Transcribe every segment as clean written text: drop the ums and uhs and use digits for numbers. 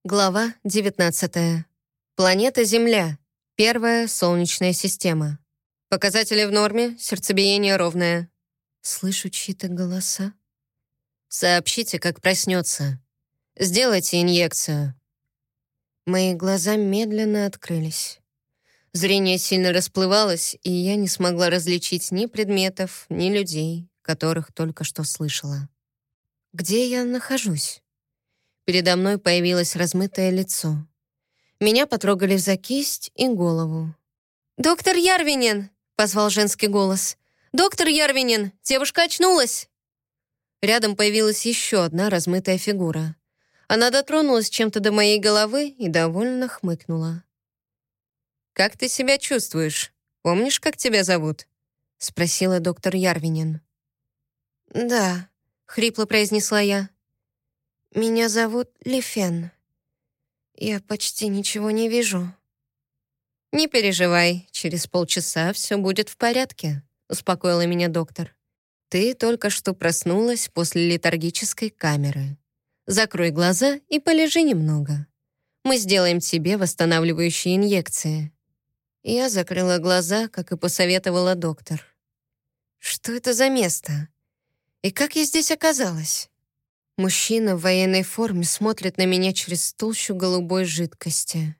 Глава 19. Планета Земля. Первая Солнечная система. Показатели в норме, сердцебиение ровное. Слышу чьи-то голоса. Сообщите, как проснется. Сделайте инъекцию. Мои глаза медленно открылись. Зрение сильно расплывалось, и я не смогла различить ни предметов, ни людей, которых только что слышала. Где я нахожусь? Передо мной появилось размытое лицо. Меня потрогали за кисть и голову. «Доктор Ярвинен!» — позвал женский голос. «Доктор Ярвинен! Девушка очнулась!» Рядом появилась еще одна размытая фигура. Она дотронулась чем-то до моей головы и довольно хмыкнула. «Как ты себя чувствуешь? Помнишь, как тебя зовут?» — спросила доктор Ярвинен. «Да», — хрипло произнесла я. «Меня зовут Лифен. Я почти ничего не вижу». «Не переживай, через полчаса все будет в порядке», — успокоила меня доктор. «Ты только что проснулась после летаргической камеры. Закрой глаза и полежи немного. Мы сделаем тебе восстанавливающие инъекции». Я закрыла глаза, как и посоветовала доктор. Что это за место? И как я здесь оказалась? Мужчина в военной форме смотрит на меня через толщу голубой жидкости.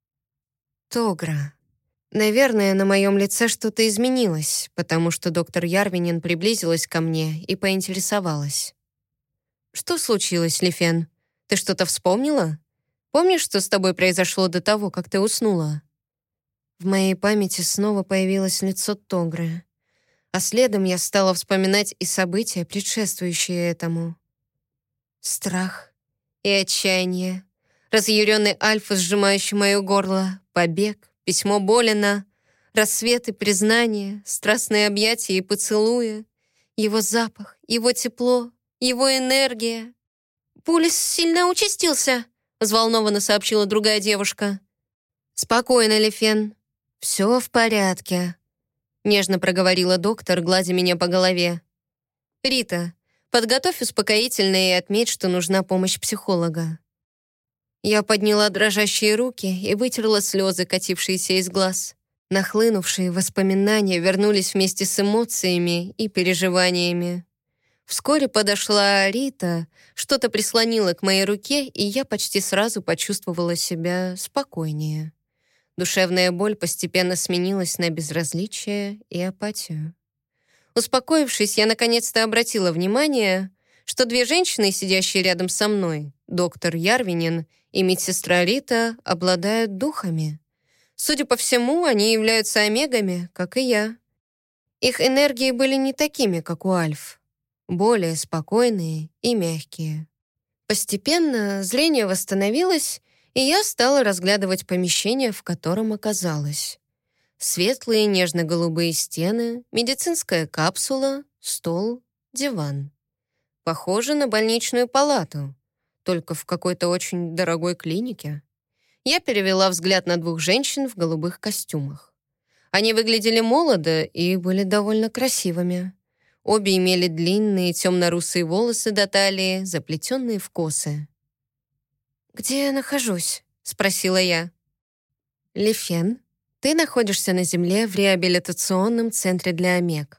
Тогра. Наверное, на моем лице что-то изменилось, потому что доктор Ярвинен приблизилась ко мне и поинтересовалась. «Что случилось, Лифен? Ты что-то вспомнила? Помнишь, что с тобой произошло до того, как ты уснула?» В моей памяти снова появилось лицо Тогры, а следом я стала вспоминать и события, предшествующие этому. Страх и отчаяние, разъяренный Альфа, сжимающий мое горло, побег, письмо Болина, рассветы, признания, страстные объятия и поцелуи, его запах, его тепло, его энергия. «Пульс сильно участился», — взволнованно сообщила другая девушка. «Спокойно, Лифен, все в порядке», — нежно проговорила доктор, гладя меня по голове. «Рита, подготовь успокоительное и отметь, что нужна помощь психолога». Я подняла дрожащие руки и вытерла слезы, катившиеся из глаз. Нахлынувшие воспоминания вернулись вместе с эмоциями и переживаниями. Вскоре подошла Рита, что-то прислонила к моей руке, и я почти сразу почувствовала себя спокойнее. Душевная боль постепенно сменилась на безразличие и апатию. Успокоившись, я наконец-то обратила внимание, что две женщины, сидящие рядом со мной, доктор Ярвинен и медсестра Рита, обладают духами. Судя по всему, они являются омегами, как и я. Их энергии были не такими, как у Альф, более спокойные и мягкие. Постепенно зрение восстановилось, и я стала разглядывать помещение, в котором оказалась. Светлые нежно-голубые стены, медицинская капсула, стол, диван. Похоже на больничную палату, только в какой-то очень дорогой клинике. Я перевела взгляд на двух женщин в голубых костюмах. Они выглядели молодо и были довольно красивыми. Обе имели длинные темно-русые волосы до талии, заплетенные в косы. «Где я нахожусь?» — спросила я. «Лифен, ты находишься на Земле в реабилитационном центре для омег.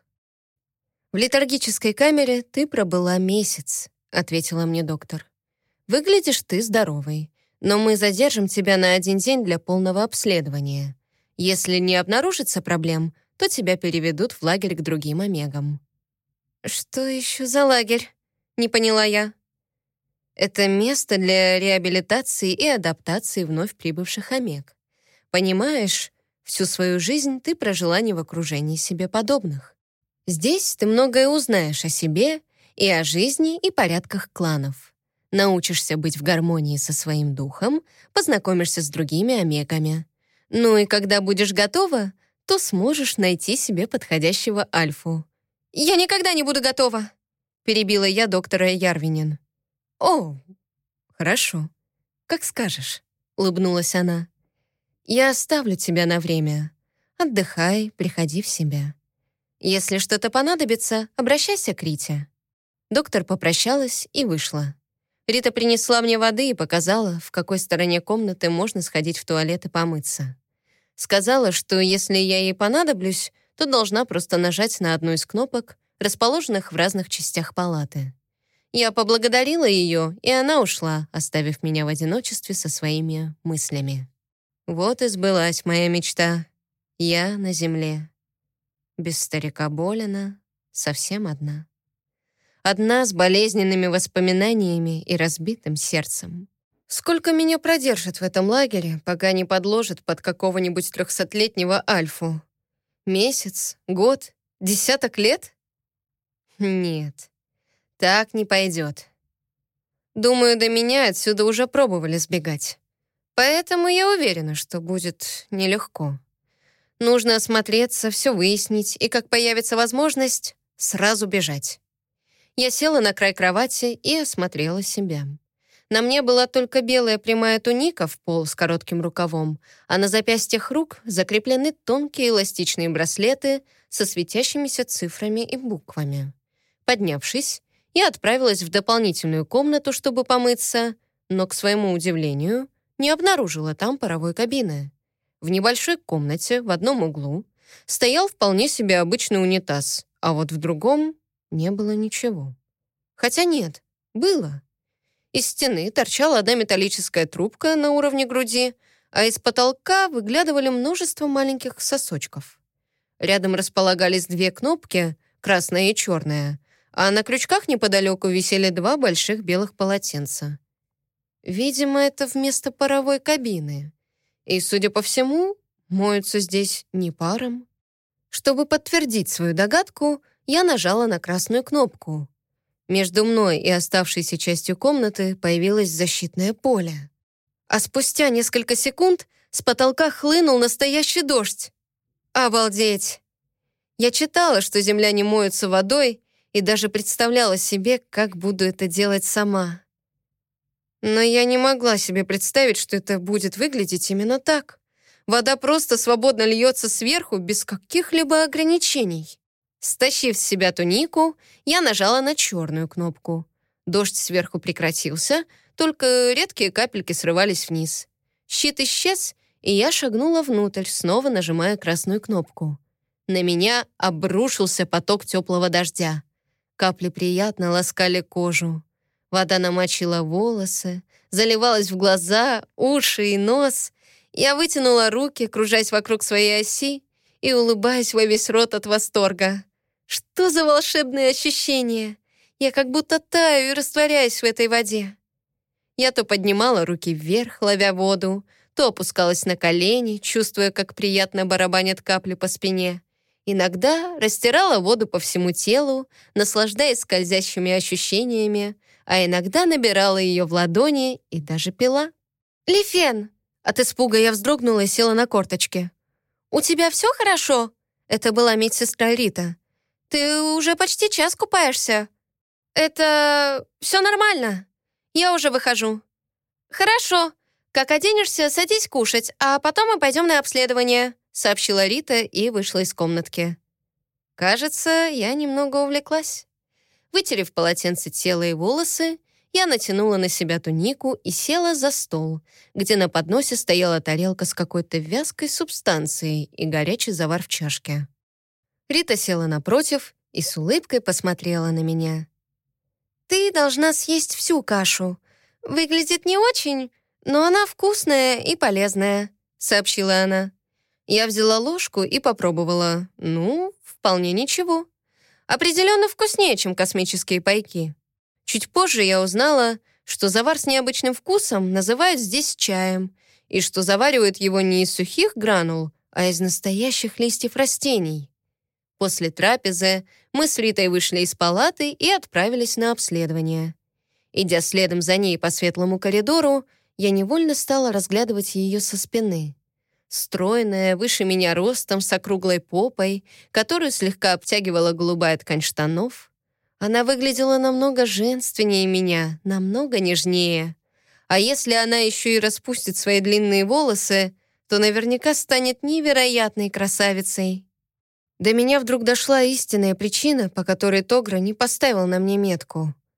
В летаргической камере ты пробыла месяц», — ответила мне доктор. «Выглядишь ты здоровой, но мы задержим тебя на 1 день для полного обследования. Если не обнаружится проблем, то тебя переведут в лагерь к другим омегам». «Что еще за лагерь?» — не поняла я. «Это место для реабилитации и адаптации вновь прибывших омег. Понимаешь, всю свою жизнь ты прожила не в окружении себе подобных. Здесь ты многое узнаешь о себе и о жизни и порядках кланов. Научишься быть в гармонии со своим духом, познакомишься с другими омегами. Ну и когда будешь готова, то сможешь найти себе подходящего альфу». «Я никогда не буду готова», — перебила я доктора Ярвинен. «О, хорошо, как скажешь», — улыбнулась она. «Я оставлю тебя на время. Отдыхай, приходи в себя. Если что-то понадобится, обращайся к Рите». Доктор попрощалась и вышла. Рита принесла мне воды и показала, в какой стороне комнаты можно сходить в туалет и помыться. Сказала, что если я ей понадоблюсь, то должна просто нажать на одну из кнопок, расположенных в разных частях палаты. Я поблагодарила ее, и она ушла, оставив меня в одиночестве со своими мыслями. Вот и сбылась моя мечта. Я на земле. Без старика Болина, совсем одна. Одна с болезненными воспоминаниями и разбитым сердцем. Сколько меня продержат в этом лагере, пока не подложат под какого-нибудь 300-летнего Альфу? Месяц? Год? Десяток лет? Нет, так не пойдет. Думаю, до меня отсюда уже пробовали сбегать. Поэтому я уверена, что будет нелегко. Нужно осмотреться, все выяснить, и как появится возможность, сразу бежать. Я села на край кровати и осмотрела себя. На мне была только белая прямая туника в пол с коротким рукавом, а на запястьях рук закреплены тонкие эластичные браслеты со светящимися цифрами и буквами. Поднявшись, я отправилась в дополнительную комнату, чтобы помыться, но, к своему удивлению, не обнаружила там паровой кабины. В небольшой комнате в одном углу стоял вполне себе обычный унитаз, а вот в другом не было ничего. Хотя нет, было. Из стены торчала одна металлическая трубка на уровне груди, а из потолка выглядывали множество маленьких сосочков. Рядом располагались две кнопки, красная и черная, а на крючках неподалеку висели два больших белых полотенца. Видимо, это вместо паровой кабины. И, судя по всему, моются здесь не паром. Чтобы подтвердить свою догадку, я нажала на красную кнопку. Между мной и оставшейся частью комнаты появилось защитное поле. А спустя несколько секунд с потолка хлынул настоящий дождь. Обалдеть! Я читала, что земляне моются водой, и даже представляла себе, как буду это делать сама. Но я не могла себе представить, что это будет выглядеть именно так. Вода просто свободно льется сверху, без каких-либо ограничений. Стащив с себя тунику, я нажала на черную кнопку. Дождь сверху прекратился, только редкие капельки срывались вниз. Щит исчез, и я шагнула внутрь, снова нажимая красную кнопку. На меня обрушился поток теплого дождя. Капли приятно ласкали кожу. Вода намочила волосы, заливалась в глаза, уши и нос. Я вытянула руки, кружась вокруг своей оси и улыбаясь во весь рот от восторга. Что за волшебные ощущения! Я как будто таю и растворяюсь в этой воде. Я то поднимала руки вверх, ловя воду, то опускалась на колени, чувствуя, как приятно барабанят капли по спине. Иногда растирала воду по всему телу, наслаждаясь скользящими ощущениями, а иногда набирала ее в ладони и даже пила. «Лифен!» От испуга я вздрогнула и села на корточки. «У тебя все хорошо?» Это была медсестра Рита. «Ты уже почти час купаешься». «Это... все нормально. Я уже выхожу». «Хорошо. Как оденешься, садись кушать, а потом мы пойдем на обследование», сообщила Рита и вышла из комнатки. Кажется, я немного увлеклась. Вытерев полотенце тело и волосы, я натянула на себя тунику и села за стол, где на подносе стояла тарелка с какой-то вязкой субстанцией и горячий завар в чашке. Рита села напротив и с улыбкой посмотрела на меня. «Ты должна съесть всю кашу. Выглядит не очень, но она вкусная и полезная», сообщила она. Я взяла ложку и попробовала. Ну, вполне ничего. Определенно вкуснее, чем космические пайки. Чуть позже я узнала, что завар с необычным вкусом называют здесь чаем, и что заваривают его не из сухих гранул, а из настоящих листьев растений. После трапезы мы с Ритой вышли из палаты и отправились на обследование. Идя следом за ней по светлому коридору, я невольно стала разглядывать ее со спины. Стройная, выше меня ростом, с округлой попой, которую слегка обтягивала голубая ткань штанов. Она выглядела намного женственнее меня, намного нежнее. А если она еще и распустит свои длинные волосы, то наверняка станет невероятной красавицей. До меня вдруг дошла истинная причина, по которой Тогра не поставил на мне метку.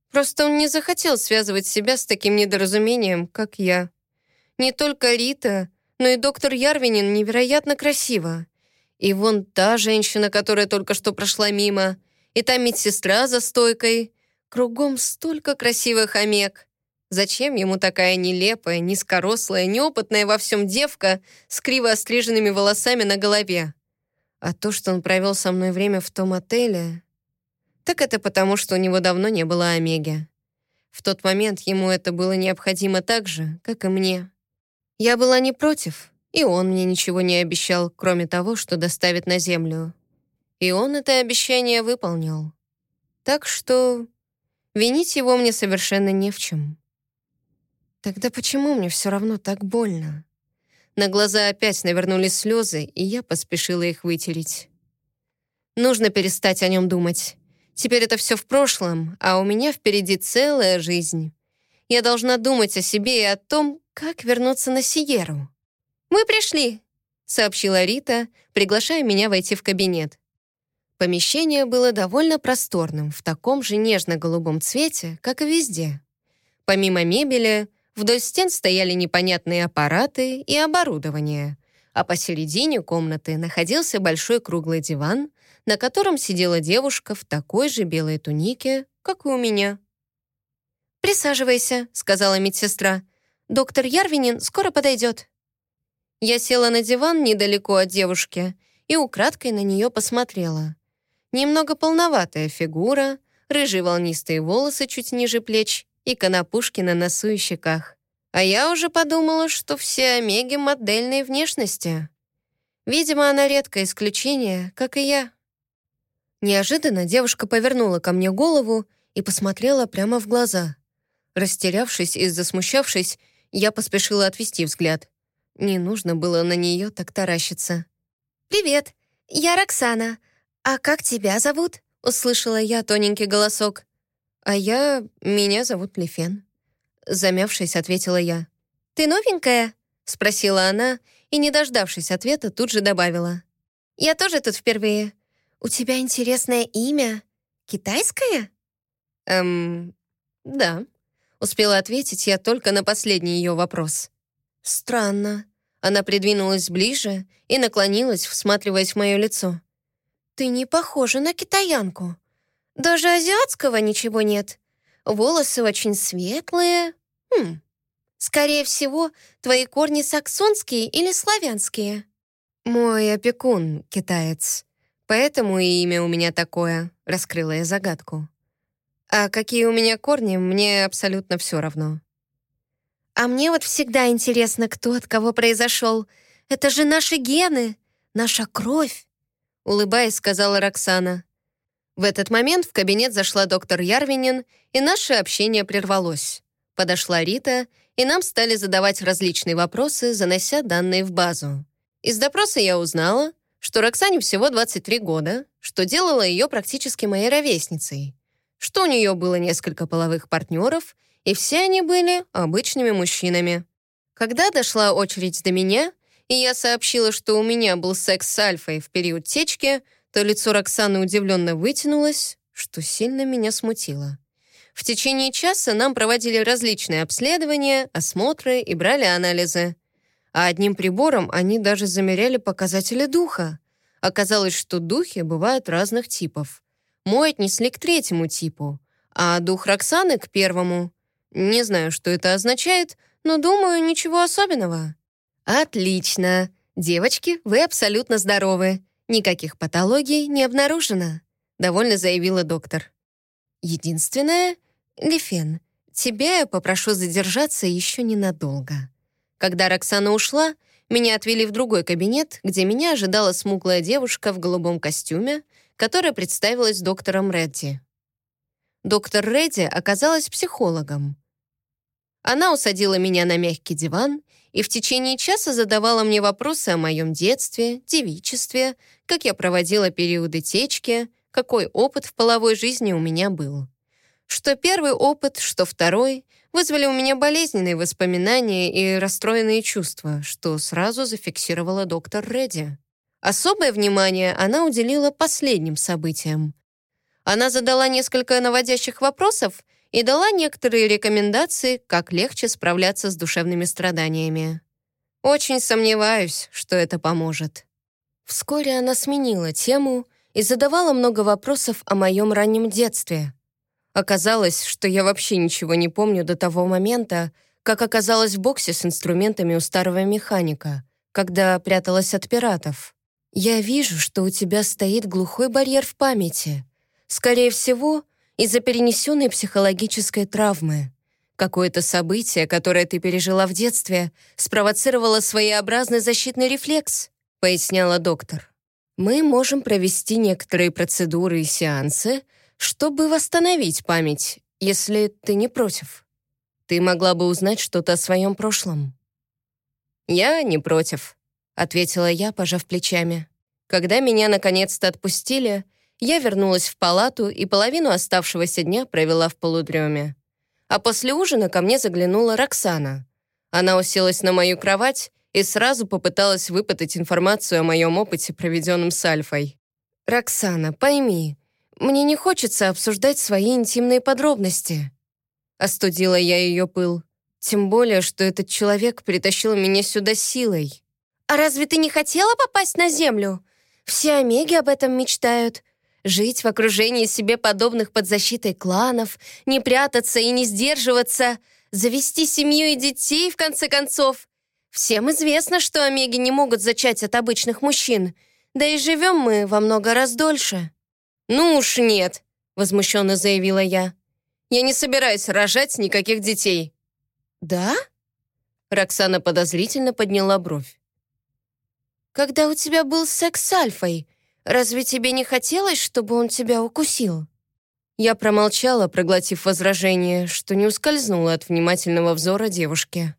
Просто он не захотел связывать себя с таким недоразумением, как я. Не только Рита, но и доктор Ярвинин невероятно красива. И вон та женщина, которая только что прошла мимо, и та медсестра за стойкой. Кругом столько красивых омег. Зачем ему такая нелепая, низкорослая, неопытная во всем девка с криво остриженными волосами на голове? А то, что он провел со мной время в том отеле, так это потому, что у него давно не было омеги. В тот момент ему это было необходимо так же, как и мне. Я была не против, и он мне ничего не обещал, кроме того, что доставит на землю. И он это обещание выполнил. Так что винить его мне совершенно не в чем. Тогда почему мне все равно так больно? На глаза опять навернулись слезы, и я поспешила их вытереть. Нужно перестать о нем думать. Теперь это все в прошлом, а у меня впереди целая жизнь. Я должна думать о себе и о том, как вернуться на Сиерру. «Мы пришли», — сообщила Рита, приглашая меня войти в кабинет. Помещение было довольно просторным, в таком же нежно-голубом цвете, как и везде. Помимо мебели, вдоль стен стояли непонятные аппараты и оборудование, а посередине комнаты находился большой круглый диван, на котором сидела девушка в такой же белой тунике, как и у меня. «Присаживайся», — сказала медсестра. «Доктор Ярвинин скоро подойдет». Я села на диван недалеко от девушки и украдкой на нее посмотрела. Немного полноватая фигура, рыжие волнистые волосы чуть ниже плеч и конопушки на носу и щеках. А я уже подумала, что все омеги модельной внешности. Видимо, она редкое исключение, как и я. Неожиданно девушка повернула ко мне голову и посмотрела прямо в глаза. Растерявшись и засмущавшись, я поспешила отвести взгляд. Не нужно было на нее так таращиться. «Привет, я Роксана. А как тебя зовут?» — услышала я тоненький голосок. «Меня зовут Лифен», — замявшись, ответила я. «Ты новенькая?» — спросила она и, не дождавшись ответа, тут же добавила. «Я тоже тут впервые. У тебя интересное имя. Китайское?» Да», — успела ответить я только на последний ее вопрос. «Странно». Она придвинулась ближе и наклонилась, всматриваясь в мое лицо. «Ты не похожа на китаянку. Даже азиатского ничего нет. Волосы очень светлые. Скорее всего, твои корни саксонские или славянские». «Мой опекун китаец, поэтому и имя у меня такое», — раскрыла я загадку. «А какие у меня корни, мне абсолютно все равно». «А мне вот всегда интересно, кто от кого произошел. Это же наши гены, наша кровь», — улыбаясь, сказала Роксана. В этот момент в кабинет зашла доктор Ярвинин, и наше общение прервалось. Подошла Рита, и нам стали задавать различные вопросы, занося данные в базу. Из допроса я узнала, что Роксане всего 23 года, что делала ее практически моей ровесницей, что у нее было несколько половых партнеров, и все они были обычными мужчинами. Когда дошла очередь до меня, и я сообщила, что у меня был секс с Альфой в период течки, то лицо Роксаны удивленно вытянулось, что сильно меня смутило. В течение часа нам проводили различные обследования, осмотры и брали анализы. А одним прибором они даже замеряли показатели духа. Оказалось, что духи бывают разных типов. Мой отнесли к 3-му типу, а дух Роксаны — к 1-му. Не знаю, что это означает, но думаю, ничего особенного. «Отлично. Девочки, вы абсолютно здоровы. Никаких патологий не обнаружено», — довольно заявила доктор. «Единственное, Лифен, тебя я попрошу задержаться еще ненадолго». Когда Роксана ушла, меня отвели в другой кабинет, где меня ожидала смуглая девушка в голубом костюме, которая представилась доктором Редди. Доктор Редди оказалась психологом. Она усадила меня на мягкий диван и в течение часа задавала мне вопросы о моем детстве, девичестве, как я проводила периоды течки, какой опыт в половой жизни у меня был. Что первый опыт, что второй вызвали у меня болезненные воспоминания и расстроенные чувства, что сразу зафиксировала доктор Редди. Особое внимание она уделила последним событиям. Она задала несколько наводящих вопросов, и дала некоторые рекомендации, как легче справляться с душевными страданиями. Очень сомневаюсь, что это поможет. Вскоре она сменила тему и задавала много вопросов о моем раннем детстве. Оказалось, что я вообще ничего не помню до того момента, как оказалась в боксе с инструментами у старого механика, когда пряталась от пиратов. «Я вижу, что у тебя стоит глухой барьер в памяти. Скорее всего, из-за перенесенной психологической травмы. Какое-то событие, которое ты пережила в детстве, спровоцировало своеобразный защитный рефлекс», — поясняла доктор. «Мы можем провести некоторые процедуры и сеансы, чтобы восстановить память, если ты не против. Ты могла бы узнать что-то о своем прошлом». «Я не против», — ответила я, пожав плечами. Когда меня наконец-то отпустили, я вернулась в палату и половину оставшегося дня провела в полудреме. А после ужина ко мне заглянула Роксана. Она уселась на мою кровать и сразу попыталась выпытать информацию о моем опыте, проведенном с Альфой. «Роксана, пойми, мне не хочется обсуждать свои интимные подробности». Остудила я ее пыл. Тем более, что этот человек притащил меня сюда силой. «А разве ты не хотела попасть на Землю? Все омеги об этом мечтают. Жить в окружении себе подобных под защитой кланов, не прятаться и не сдерживаться, завести семью и детей, в конце концов. Всем известно, что омеги не могут зачать от обычных мужчин. Да и живем мы во много раз дольше». «Ну уж нет», — возмущенно заявила я. «Я не собираюсь рожать никаких детей». «Да?» Роксана подозрительно подняла бровь. «Когда у тебя был секс с Альфой, разве тебе не хотелось, чтобы он тебя укусил?» Я промолчала, проглотив возражение, что не ускользнула от внимательного взора девушки.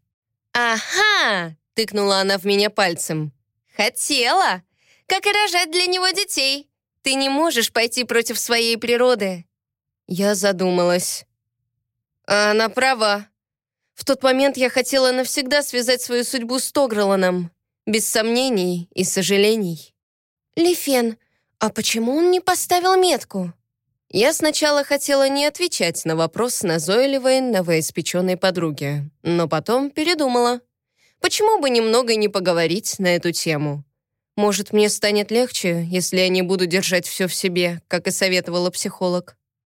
«Ага!» — тыкнула она в меня пальцем. «Хотела! Как и рожать для него детей. Ты не можешь пойти против своей природы». Я задумалась. А она права. В тот момент я хотела навсегда связать свою судьбу с Тогреланом, без сомнений и сожалений. «Лифен, а почему он не поставил метку?» Я сначала хотела не отвечать на вопрос назойливой новоиспеченной подруги, но потом передумала. Почему бы немного не поговорить на эту тему? Может, мне станет легче, если я не буду держать все в себе, как и советовала психолог.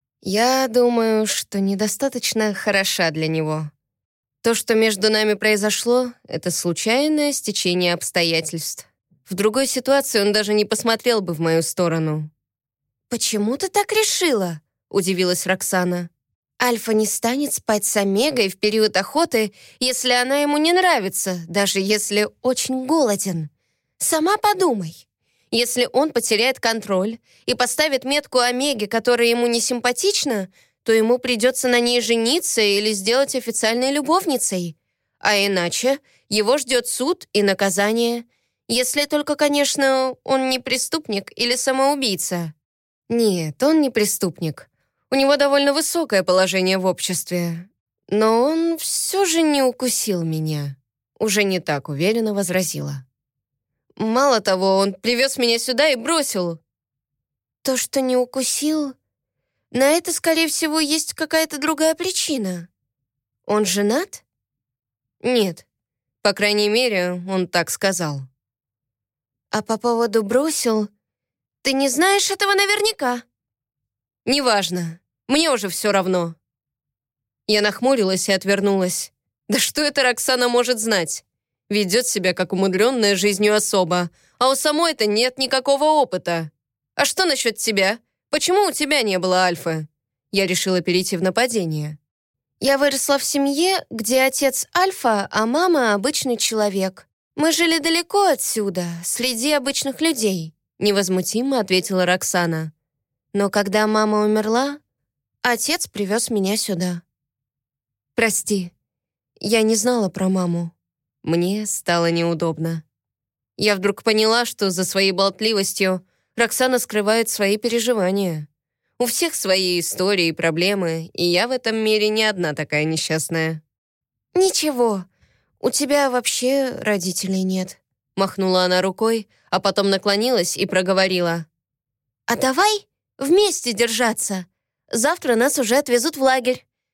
Я думаю, что недостаточно хороша для него. То, что между нами произошло, это случайное стечение обстоятельств. В другой ситуации он даже не посмотрел бы в мою сторону. «Почему ты так решила?» — удивилась Роксана. «Альфа не станет спать с Омегой в период охоты, если она ему не нравится, даже если очень голоден. Сама подумай. Если он потеряет контроль и поставит метку Омеги, которая ему не симпатична, то ему придется на ней жениться или сделать официальной любовницей. А иначе его ждет суд и наказание. Если только, конечно, он не преступник или самоубийца». «Нет, он не преступник. У него довольно высокое положение в обществе. Но он все же не укусил меня», — уже не так уверенно возразила. «Мало того, он привез меня сюда и бросил». «То, что не укусил, на это, скорее всего, есть какая-то другая причина. Он женат?» «Нет. По крайней мере, он так сказал». «А по поводу бросил, ты не знаешь этого наверняка?» «Неважно. Мне уже все равно». Я нахмурилась и отвернулась. Да что это Роксана может знать? Ведет себя как умудренная жизнью особа, а у самой-то нет никакого опыта. А что насчет тебя? Почему у тебя не было Альфы? Я решила перейти в нападение. «Я выросла в семье, где отец Альфа, а мама обычный человек. Мы жили далеко отсюда, среди обычных людей», невозмутимо ответила Роксана. «Но когда мама умерла, отец привез меня сюда». «Прости, я не знала про маму». Мне стало неудобно. Я вдруг поняла, что за своей болтливостью Роксана скрывает свои переживания. У всех свои истории и проблемы, и я в этом мире не одна такая несчастная. «Ничего, у тебя вообще родителей нет», — махнула она рукой, а потом наклонилась и проговорила. «А давай вместе держаться. Завтра нас уже отвезут в лагерь.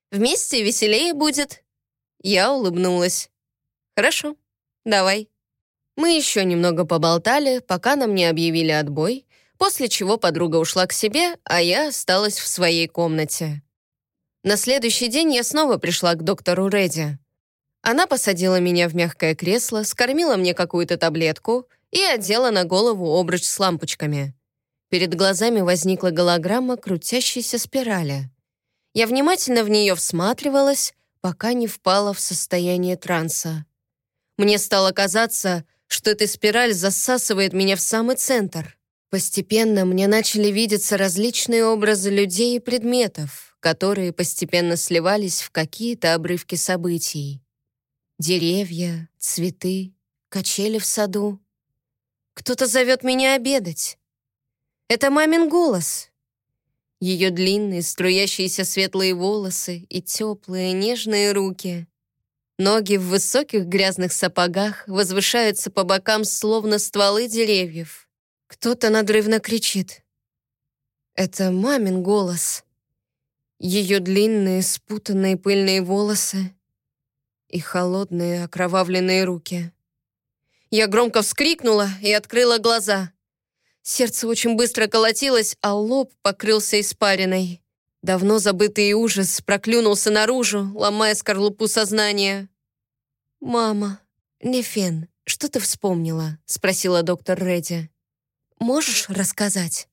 Вместе веселее будет». Я улыбнулась. «Хорошо, давай». Мы еще немного поболтали, пока нам не объявили отбой, после чего подруга ушла к себе, а я осталась в своей комнате. На следующий день я снова пришла к доктору Редди. Она посадила меня в мягкое кресло, скормила мне какую-то таблетку и одела на голову обруч с лампочками. Перед глазами возникла голограмма крутящейся спирали. Я внимательно в нее всматривалась, пока не впала в состояние транса. Мне стало казаться, что эта спираль засасывает меня в самый центр. Постепенно мне начали видеться различные образы людей и предметов, которые постепенно сливались в какие-то обрывки событий. Деревья, цветы, качели в саду. Кто-то зовет меня обедать. Это мамин голос. Ее длинные, струящиеся светлые волосы и теплые, нежные руки. Ноги в высоких грязных сапогах возвышаются по бокам, словно стволы деревьев. Кто-то надрывно кричит. Это мамин голос. Ее длинные, спутанные пыльные волосы и холодные, окровавленные руки. Я громко вскрикнула и открыла глаза. Сердце очень быстро колотилось, а лоб покрылся испариной. Давно забытый ужас проклюнулся наружу, ломая скорлупу сознания. «Мама, Нефен, что ты вспомнила?» — спросила доктор Редди. «Можешь рассказать?»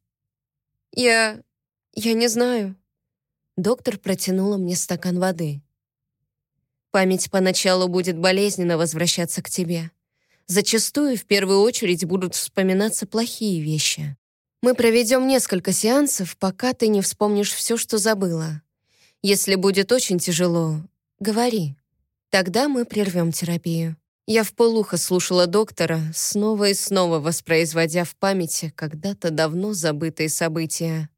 Я не знаю». Доктор протянула мне стакан воды. «Память поначалу будет болезненно возвращаться к тебе. Зачастую в первую очередь будут вспоминаться плохие вещи. Мы проведем несколько сеансов, пока ты не вспомнишь все, что забыла. Если будет очень тяжело, говори. Тогда мы прервем терапию». Я вполуха слушала доктора, снова и снова воспроизводя в памяти когда-то давно забытые события.